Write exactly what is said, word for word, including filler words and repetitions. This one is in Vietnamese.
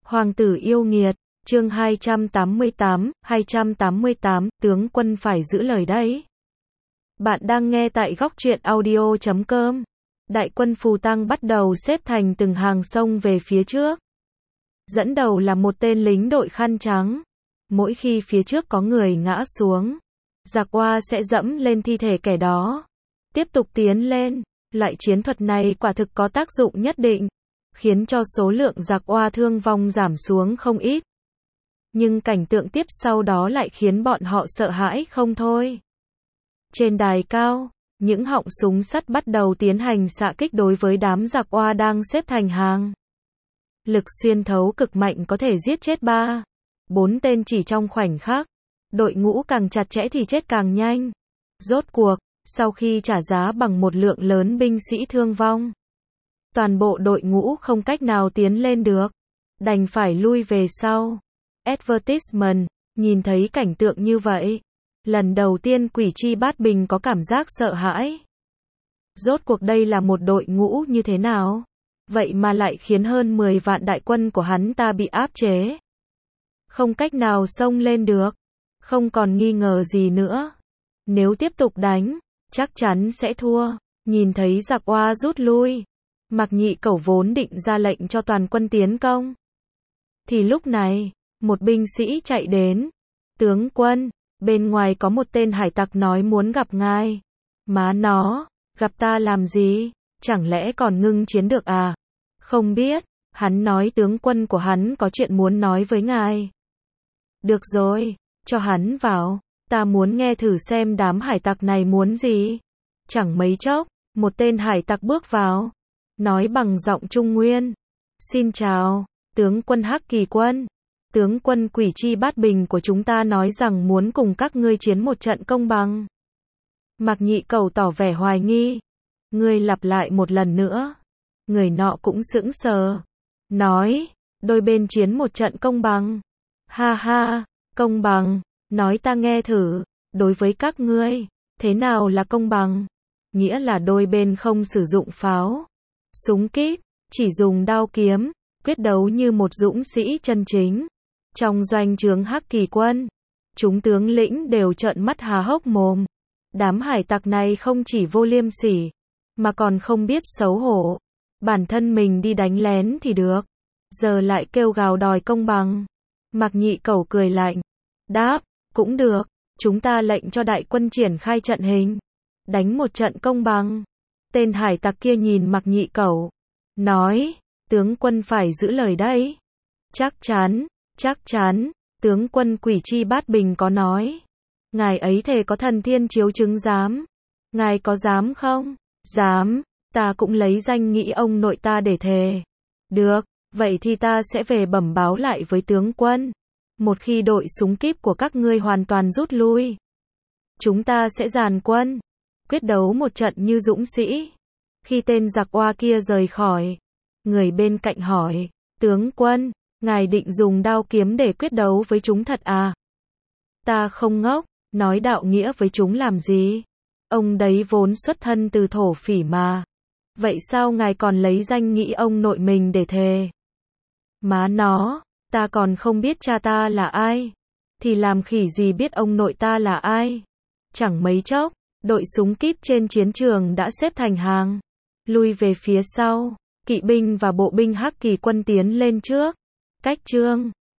Hoàng tử yêu nghiệt, chương hai trăm tám mươi tám, hai trăm tám mươi tám, tướng quân phải giữ lời đấy. Bạn đang nghe tại góc truyện audio chấm com. Đại quân Phù Tăng bắt đầu xếp thành từng hàng sông về phía trước. Dẫn đầu là một tên lính đội khăn trắng. Mỗi khi phía trước có người ngã xuống, giặc Oa sẽ dẫm lên thi thể kẻ đó, tiếp tục tiến lên. Loại chiến thuật này quả thực có tác dụng nhất định, khiến cho số lượng giặc Oa thương vong giảm xuống không ít. Nhưng cảnh tượng tiếp sau đó lại khiến bọn họ sợ hãi không thôi. Trên đài cao, những họng súng sắt bắt đầu tiến hành xạ kích đối với đám giặc Oa đang xếp thành hàng. Lực xuyên thấu cực mạnh có thể giết chết ba, bốn tên chỉ trong khoảnh khắc. Đội ngũ càng chặt chẽ thì chết càng nhanh. Rốt cuộc, sau khi trả giá bằng một lượng lớn binh sĩ thương vong, toàn bộ đội ngũ không cách nào tiến lên được, đành phải lui về sau. Advertisement, nhìn thấy cảnh tượng như vậy, lần đầu tiên Quỷ Chi Bát Bình có cảm giác sợ hãi. Rốt cuộc đây là một đội ngũ như thế nào? Vậy mà lại khiến hơn mười vạn đại quân của hắn ta bị áp chế, không cách nào xông lên được. Không còn nghi ngờ gì nữa, nếu tiếp tục đánh, chắc chắn sẽ thua. Nhìn thấy giặc Oa rút lui, Mạc Nhị Cẩu vốn định ra lệnh cho toàn quân tiến công. Thì lúc này, một binh sĩ chạy đến. Tướng quân, bên ngoài có một tên hải tặc nói muốn gặp ngài. Má nó, gặp ta làm gì? Chẳng lẽ còn ngưng chiến được à? Không biết, hắn nói tướng quân của hắn có chuyện muốn nói với ngài. Được rồi, cho hắn vào, ta muốn nghe thử xem đám hải tặc này muốn gì. Chẳng mấy chốc, một tên hải tặc bước vào, nói bằng giọng Trung Nguyên. Xin chào, tướng quân Hắc Kỳ Quân. Tướng quân Quỷ Chi Bát Bình của chúng ta nói rằng muốn cùng các ngươi chiến một trận công bằng. Mạc Nhị Cẩu tỏ vẻ hoài nghi. Ngươi lặp lại một lần nữa. Người nọ cũng sững sờ. Nói, đôi bên chiến một trận công bằng. Ha ha, công bằng, nói ta nghe thử, đối với các ngươi, thế nào là công bằng? Nghĩa là đôi bên không sử dụng pháo, súng kíp, chỉ dùng đao kiếm, quyết đấu như một dũng sĩ chân chính. Trong doanh trướng Hắc Kỳ Quân, chúng tướng lĩnh đều trợn mắt há hốc mồm. Đám hải tặc này không chỉ vô liêm sỉ, mà còn không biết xấu hổ. Bản thân mình đi đánh lén thì được, giờ lại kêu gào đòi công bằng. Mạc Nhị Cẩu cười lạnh, đáp, cũng được, chúng ta lệnh cho đại quân triển khai trận hình, đánh một trận công bằng. Tên hải tặc kia nhìn Mạc Nhị Cẩu, nói, tướng quân phải giữ lời đấy. Chắc chắn, chắc chắn, tướng quân Quỷ Chi Bát Bình có nói. Ngài ấy thề có thần thiên chiếu chứng giám. Ngài có dám không? Dám, ta cũng lấy danh nghĩa ông nội ta để thề. Được, vậy thì ta sẽ về bẩm báo lại với tướng quân. Một khi đội súng kíp của các ngươi hoàn toàn rút lui, chúng ta sẽ dàn quân, quyết đấu một trận như dũng sĩ. Khi tên giặc Oa kia rời khỏi, người bên cạnh hỏi, tướng quân, ngài định dùng đao kiếm để quyết đấu với chúng thật à? Ta không ngốc, nói đạo nghĩa với chúng làm gì? Ông đấy vốn xuất thân từ thổ phỉ mà. Vậy sao ngài còn lấy danh nghĩa ông nội mình để thề? Má nó, ta còn không biết cha ta là ai, thì làm khỉ gì biết ông nội ta là ai. Chẳng mấy chốc, đội súng kíp trên chiến trường đã xếp thành hàng, lui về phía sau, kỵ binh và bộ binh Hắc Kỳ Quân tiến lên trước. Cách chương